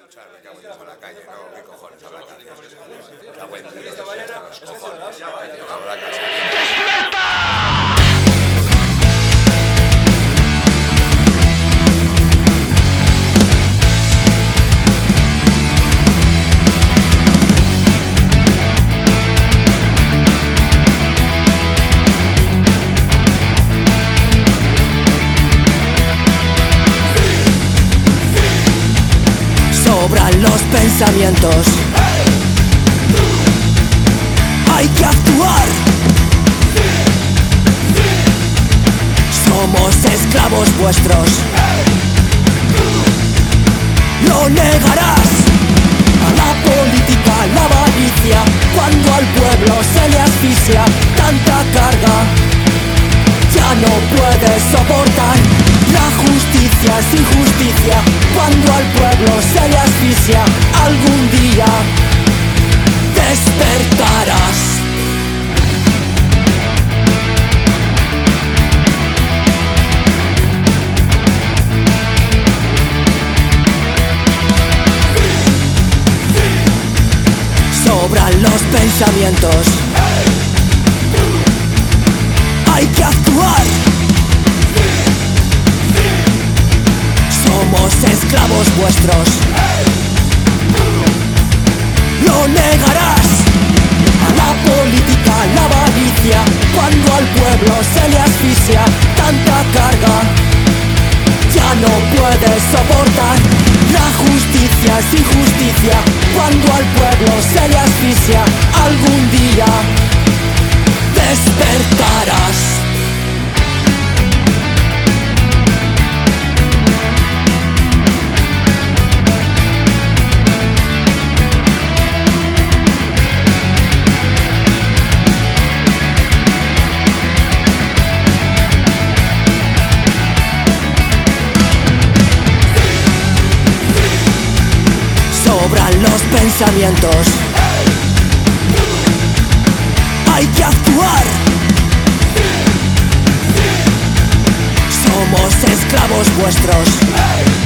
escuchar, me cago en Dios a la calle, ¿no? ¿Qué cojones a la calle? La web de los cojones. Ahora casa. Sobran los pensamientos, hay que actuar. Somos esclavos vuestros, lo negarás. A la política, la avaricia, cuando al pueblo se le asfixia tanta carga, ya no puedes soportar. La justicia es injusticia, cuando al pueblo se le asfixia, algún día despertarás. Sobran los pensamientos, hay que actuar. Somos esclavos vuestros, lo negarás. A la política, la avaricia, cuando al pueblo se le asfixia tanta carga, ya no puedes soportar. La justicia es injusticia, cuando al pueblo se le asfixia, algún día despertarás. Sobran los pensamientos, hay que actuar. Somos esclavos vuestros,